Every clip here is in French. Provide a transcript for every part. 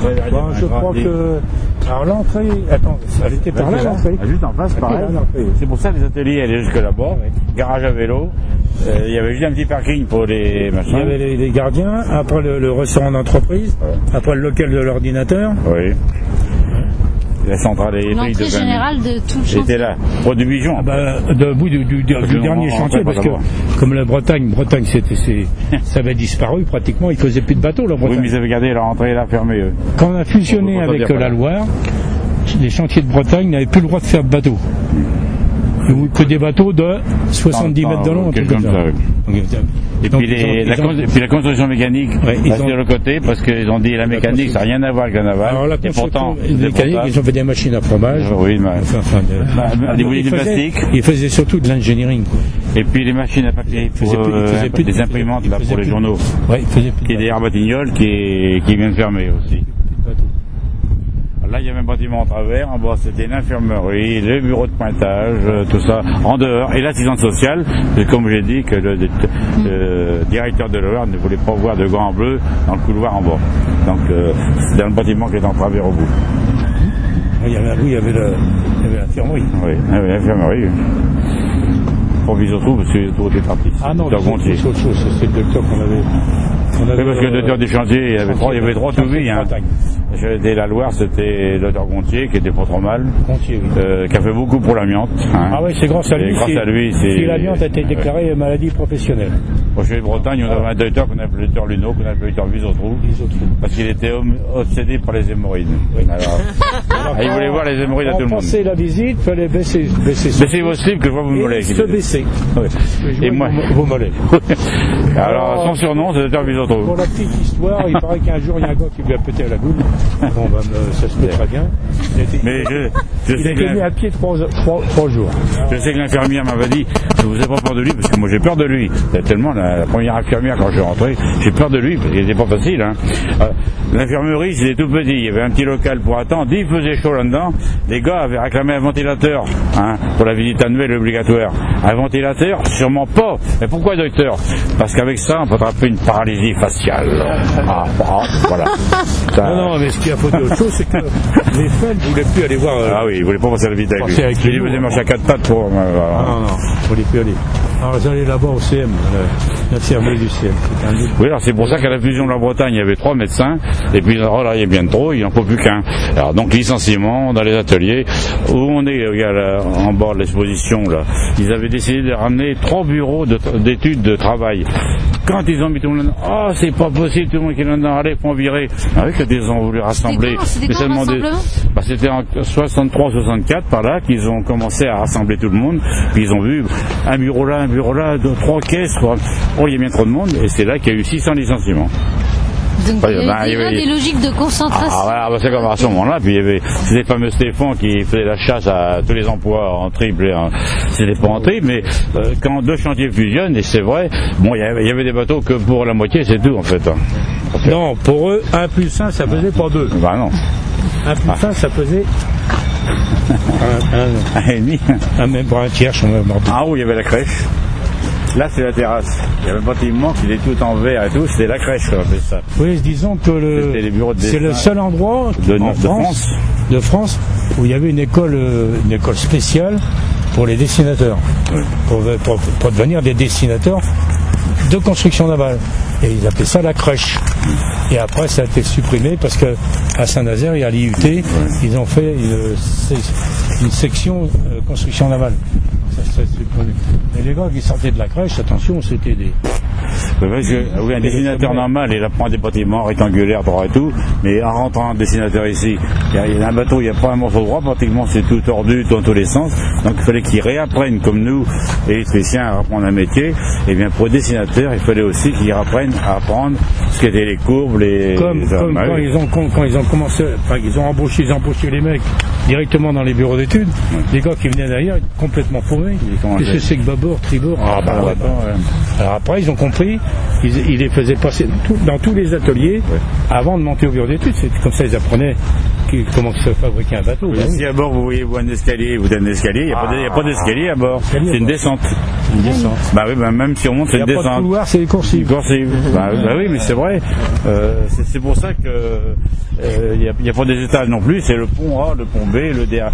Bon, je crois que... Alors l'entrée... Attends, elle était par là, l'entrée. Juste en face, pareil. C'est pour ça que les ateliers allaient jusque là-bas. Garage à vélo. Il y avait juste un petit parking pour les machins. Il y avait les gardiens, après le restaurant d'entreprise, après le local de l'ordinateur. Oui. La centrale électrique l'entrée générale de tout le chantier. était là, pour du Bijon. Debout du dernier chantier, parce que comme la Bretagne, ça avait disparu pratiquement, ils faisaient plus de bateaux, la Bretagne. Oui, mais ils avaient gardé leur entrée là fermée, eux. Quand on a fusionné avec la Loire, les chantiers de Bretagne n'avaient plus le droit de faire de bateaux. Que des bateaux de 70 mètres de long, quelque chose comme ça. Et puis la construction mécanique, de l'autre côté, parce qu'ils ont dit la mécanique, ça n'a rien à voir avec la navale. Alors la construction mécanique, ils ont fait des machines à fromage. Oui, des bouliers de plastique. Ils faisaient surtout de l'engineering. Et puis les machines à papier, des imprimantes là, pour les journaux. Qui est derrière Batignolles, qui vient de fermer aussi. Là, il y avait un bâtiment en travers. En bas, c'était l'infirmerie, le bureau de pointage, tout ça, en dehors. Et l'assistante sociale, comme j'ai dit, que le directeur de l'Oire ne voulait pas voir de gants bleus dans le couloir en bas. Donc, c'est dans le bâtiment qui est en travers au bout. Il y avait l'infirmerie. Oui, l'infirmerie. Pour Bisotto, parce que Bisotto était parti. Ah non, c'est autre chose, c'est le docteur qu'on avait. Oui, parce que le docteur des chantiers, il y avait trois tout vie. Dès la Loire, c'était le docteur Gontier, qui était pas trop mal. Gontier, oui. Qui a fait beaucoup pour l'amiante. Ah oui, c'est grâce à lui. Si l'amiante a été déclarée maladie professionnelle. Chez les Bretagnes, on avait un docteur qu'on appelait le docteur Luneau, qu'on appelait le docteur Bisotto. Parce qu'il était obsédé par les hémorroïdes. Oui. Alors, il voulait voir les hémorroïdes à tout le monde. Pour passer la visite, il fallait baisser vos slips, que je vois vos mollets. Se baisser. Et moi, vos mollets. Alors, son surnom, c'est le docteur Bisotto. Pour la petite histoire, il paraît qu'un jour, il y a un gars qui lui a pété à la boule. Bon, ça se fait très bien. Mais il a été mis à pied 3 jours. Je sais que l'infirmière m'avait dit, je vous ai pas peur de lui, parce que moi j'ai peur de lui. Tellement, la première infirmière, quand je suis rentré, j'ai peur de lui, parce qu'il n'était pas facile. L'infirmerie, c'était tout petit. Il y avait un petit local pour attendre. Il faisait chaud là-dedans. Les gars avaient réclamé un ventilateur, pour la visite annuelle obligatoire. Un ventilateur? Sûrement pas. Mais pourquoi, docteur? Parce qu'avec ça, on peut attraper une paralysie faciale. Voilà. Non, mais ce qu'il y a pas d'autre chose, c'est que les fans ne voulaient plus aller voir. Ah oui, ils voulaient pas passer la visite avec lui. Ils faisaient marcher à 4 pattes pour. Non, ils ne voulaient plus aller. Alors ils allaient là-bas au CM, l'infirmerie du CM. Oui, alors c'est pour ça qu'à la fusion de la Bretagne, il y avait 3 médecins, et puis là, il y a bien trop, il n'en faut plus qu'un. Alors donc licenciement dans les ateliers, où on est en bas de l'exposition, là, ils avaient décidé de ramener 3 bureaux d'études de travail. Quand ils ont mis tout le monde, c'est pas possible, tout le monde qui est là-dedans, allez, faut en virer. Ah oui, quand ils ont voulu rassembler. C'était quand c'était en 63-64, par là, qu'ils ont commencé à rassembler tout le monde, puis ils ont vu un bureau là, 3 caisses, il y a bien trop de monde, et c'est là qu'il y a eu 600 licenciements. Donc il y avait des logiques de concentration. C'est comme à ce moment-là, puis il y avait ces fameux Stéphane qui faisait la chasse à tous les emplois en triple, c'était pas en triple, mais quand 2 chantiers fusionnent, et c'est vrai, bon, il y avait des bateaux que pour la moitié, c'est tout en fait. Non, pour eux, 1 plus 1, ça faisait pas 2. Bah non. 1 plus 1, ça faisait... un et demi. Même pour un tiers, je me rappelle. Ah oui, il y avait la crèche. Là, c'est la terrasse. Il y avait un bâtiment qui était tout en verre et tout. C'était la crèche, on appelait ça. Oui, disons que c'est le seul endroit de France où il y avait une école spéciale pour les dessinateurs. Oui. Pour devenir des dessinateurs de construction navale. Et ils appelaient ça la crèche. Et après, ça a été supprimé parce que à Saint-Nazaire et à l'IUT, ils ont fait une section construction navale. Et les gars qui sortaient de la crèche, attention, c'était des... Oui, un dessinateur normal, il apprend des bâtiments rectangulaires, droits et tout, mais en rentrant un dessinateur ici, il y a un bateau, il n'y a pas un morceau droit, pratiquement c'est tout tordu dans tous les sens, donc il fallait qu'ils réapprennent comme nous, électriciens, à apprendre un métier, et bien pour les dessinateurs, il fallait aussi qu'ils apprennent à apprendre ce qu'étaient les courbes, quand ils ont commencé, ils ont embauché les mecs directement dans les bureaux d'études, les gars qui venaient d'ailleurs, complètement paumés, qu'est-ce que c'est que bâbord, tribord? Alors après, ils ont compris, ils les faisaient passer dans tous les ateliers avant de monter au bureau d'études. C'est comme ça ils apprenaient comment se fabriquer un bateau. Oui, bah, si à bord vous voyez un escalier, vous avez un escalier, il n'y a pas d'escalier à bord, c'est une descente. Une descente. Bah oui, même si on monte, c'est une descente. Il n'y a pas de couloir, c'est des coursives. Bah oui, mais c'est vrai. C'est pour ça que il n'y a pas des étages non plus, c'est le pont A, le pont B, le D.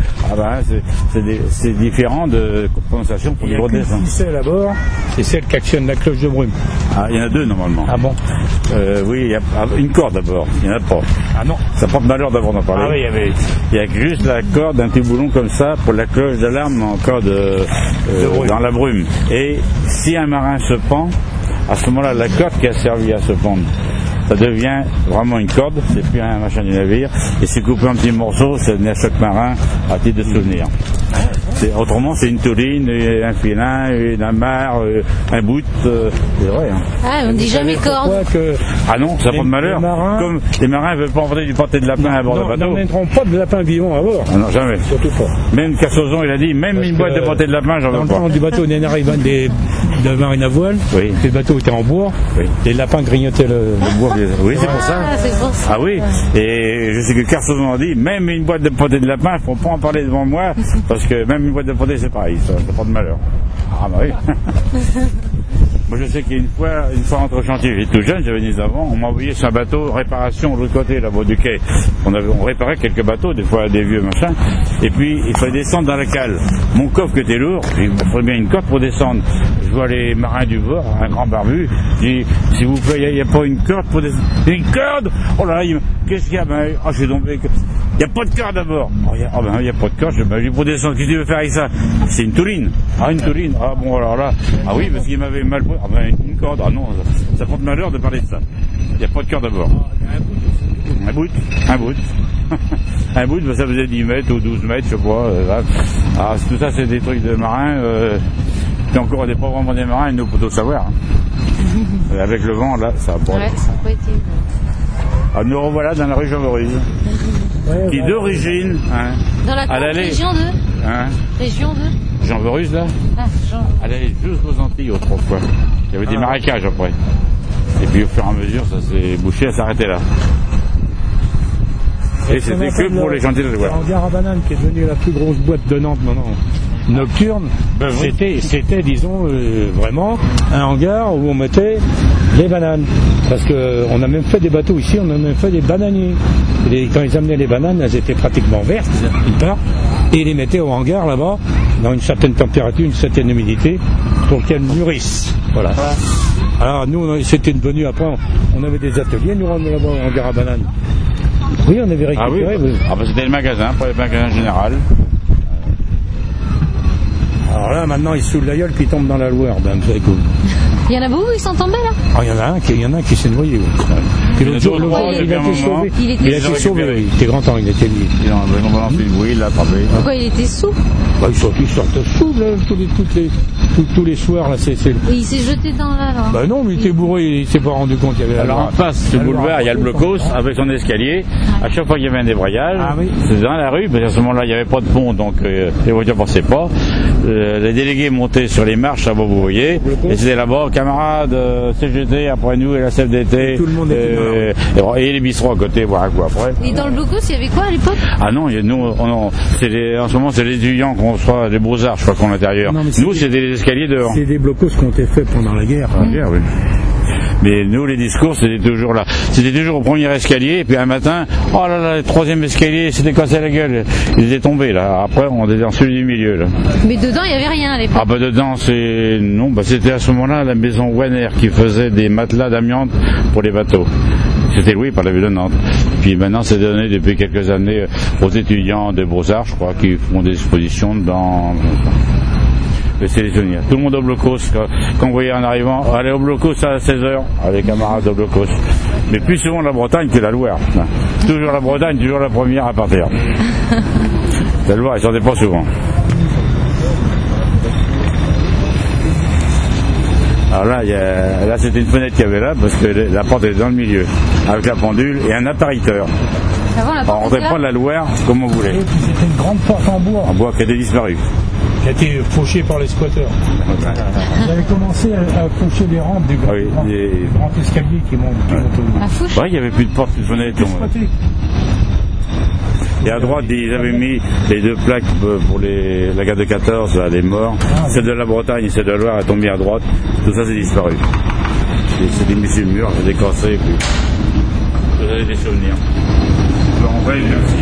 C'est différent de compensation pour les grosses descentes. Si c'est à bord, c'est celle qui actionne la cloche de brume. Ah, il y en a deux normalement. Ah bon? Oui, il y a une corde d'abord, il n'y en a pas. Ah non. Ça porte malheur d'avoir d'en parler. Ah oui, il y a juste la corde d'un petit boulon comme ça pour la cloche d'alarme en corde dans la brume. Et si un marin se pend, à ce moment-là, la corde qui a servi à se pendre, ça devient vraiment une corde, c'est plus un machin du navire, et c'est coupé en petits morceaux, ça donne à chaque marin à titre de souvenir. Autrement, c'est une touline, un filin, une amarre, un bout, c'est vrai. Hein. Ah, on dit jamais corde. Ah non, ça prend de malheur. Comme les marins ne veulent pas emporter du pâté de lapin à bord de bateau. Non, ils n'emmèneront pas de lapin vivant à bord. Ah non, jamais. Surtout pas. Même Cassozon, il a dit, même une boîte de pâté de lapin, j'en veux pas. Dans le temps du bateau, on arrive de marine à voile, oui. Les bateaux étaient en bois, oui. Les lapins grignotaient le bois. Oui, c'est pour ça. C'est pour ça. Ah oui, et je sais que Cassozon a dit, même une boîte de pâté de lapin, il ne faut pas en parler devant moi, parce que même une boîte de pâté, c'est pareil, ça pas de malheur. Ah bah oui. Moi je sais qu'une fois entre chantier, j'étais tout jeune, j'avais 10 ans, on m'a envoyé sur un bateau réparation de l'autre côté là-bas du quai. On réparait quelques bateaux, des fois des vieux machins, et puis il fallait descendre dans la cale. Mon coffre qui était lourd, il me fallait bien une corde pour descendre. Je vois les marins du bord, un grand barbu, je dis, s'il vous plaît, il n'y a pas une corde pour descendre. Une corde? Oh là là, qu'est-ce qu'il y a? Ben, oh, je suis tombé. Il n'y a pas de corde d'abord. Oh, il n'y a pas de corde, je dis pour descendre, qu'est-ce que tu veux faire avec ça? C'est une touline. Ah, une touline. Ah bon, alors là, ah oui, parce qu'il m'avait mal pris. Ah ben, une corde. Ah non, ça porte malheur de parler de ça. Il n'y a pas de corde d'abord. Un bout. Un bout, ben, ça faisait 10 mètres ou 12 mètres, je sais pas. Ah, tout ça, c'est des trucs de marins. Puis encore, on n'est pas vraiment des marins, nous, pour tout savoir. Hein. Avec le vent, là, ça a pas. Ouais, ça peut être. Ah, nous revoilà dans la rue Jean-Maurice. Qui d'origine, hein, dans la région de région de Jean-Maurice, là. Ah, elle allait jusqu'aux Antilles autrefois. Il y avait des marécages après. Et puis au fur et à mesure, ça s'est bouché, elle s'arrêtait là. Et c'était que pour les chantiers de Loire. Le hangar à bananes qui est devenu la plus grosse boîte de Nantes maintenant, nocturne, c'était disons vraiment un hangar où on mettait les bananes. Parce qu'on a même fait des bateaux ici, on a même fait des bananiers. Quand ils amenaient les bananes, elles étaient pratiquement vertes, d'une part, et ils les mettaient au hangar là-bas, dans une certaine température, une certaine humidité, pour qu'elles mûrissent. Voilà. Alors nous, c'était devenu après, on avait des ateliers, nous ramenons là-bas au hangar à bananes. Oui, on avait récupéré. Ah oui, ah bah c'était le magasin, pas le magasin général. Alors là, maintenant, ils se saoulent la gueule puis ils tombent dans la Loire. Ben, c'est cool. Il y en a beaucoup, ils sont tombés là? Ah, il y en a un qui s'est noyé. Oui. L'autre jour, il a été sauvé. Il a été sauvé. Il était grand temps, il était lié. Il l'a attrapé. Pourquoi il était sous? Bah, il sortait sous, là, tous les soirs. Là, Et il s'est jeté dans la Loire. Bah non, mais il était bourré, il s'est pas rendu compte qu'il y avait la Loire. Alors en face du boulevard, il y a le blocos avec son escalier. À chaque fois qu'il y avait un débrayage, c'était dans la rue, parce qu'à ce moment-là, il n'y avait pas de pont, donc les voitures ne passaient pas. Les délégués montaient sur les marches, là-bas, vous voyez, et c'était là-bas, camarades, CGT, après nous, et la CFDT, tout le monde et les bistrots à côté, voilà quoi après. Et dans le blocos, il y avait quoi à l'époque? Ah non, nous, en ce moment, c'est les étudiants qu'on reçoit, les beaux-arts, je crois qu'en l'intérieur. Nous, c'était les escaliers dehors. C'est des blocos qui ont été faits pendant la guerre. La guerre, oui. Mais nous, les discours, c'était toujours là. C'était toujours au premier escalier, et puis un matin, oh là là, le troisième escalier, c'était cassé la gueule. Il était tombé, là. Après, on était dans celui du milieu, là. Mais dedans, il n'y avait rien à l'époque. Ah, bah, dedans, c'était à ce moment-là la maison Wenner qui faisait des matelas d'amiante pour les bateaux. C'était loué par la ville de Nantes. Puis maintenant, c'est donné depuis quelques années aux étudiants de Beaux-Arts, je crois, qui font des expositions dans... C'est les souvenirs. Tout le monde au blocos, quand vous voyez en arrivant, allez au blocos à 16h, les camarades au blocos. Mais plus souvent la Bretagne que la Loire. Toujours la Bretagne, toujours la première à partir. La Loire, ils sortaient pas souvent. Alors là, c'était une fenêtre qu'il y avait là, parce que la porte était dans le milieu, avec la pendule et un appariteur. Alors, on ne pas de la Loire comme on voulait. C'était une grande porte en bois. En bois qui était disparu. Qui a été fauché par les squatteurs. Ils avaient commencé à faucher des rampes, des grands escaliers qui montent. Il n'y avait plus de porte, plus de fenêtre. Et à droite, ils avaient mis les 2 plaques pour la guerre de 14, là, les morts. Celle de la Bretagne et celle de la Loire est tombée à droite. Tout ça, c'est disparu. C'est des missiles murs, c'est des cassés, et puis... Vous avez des souvenirs. En fait,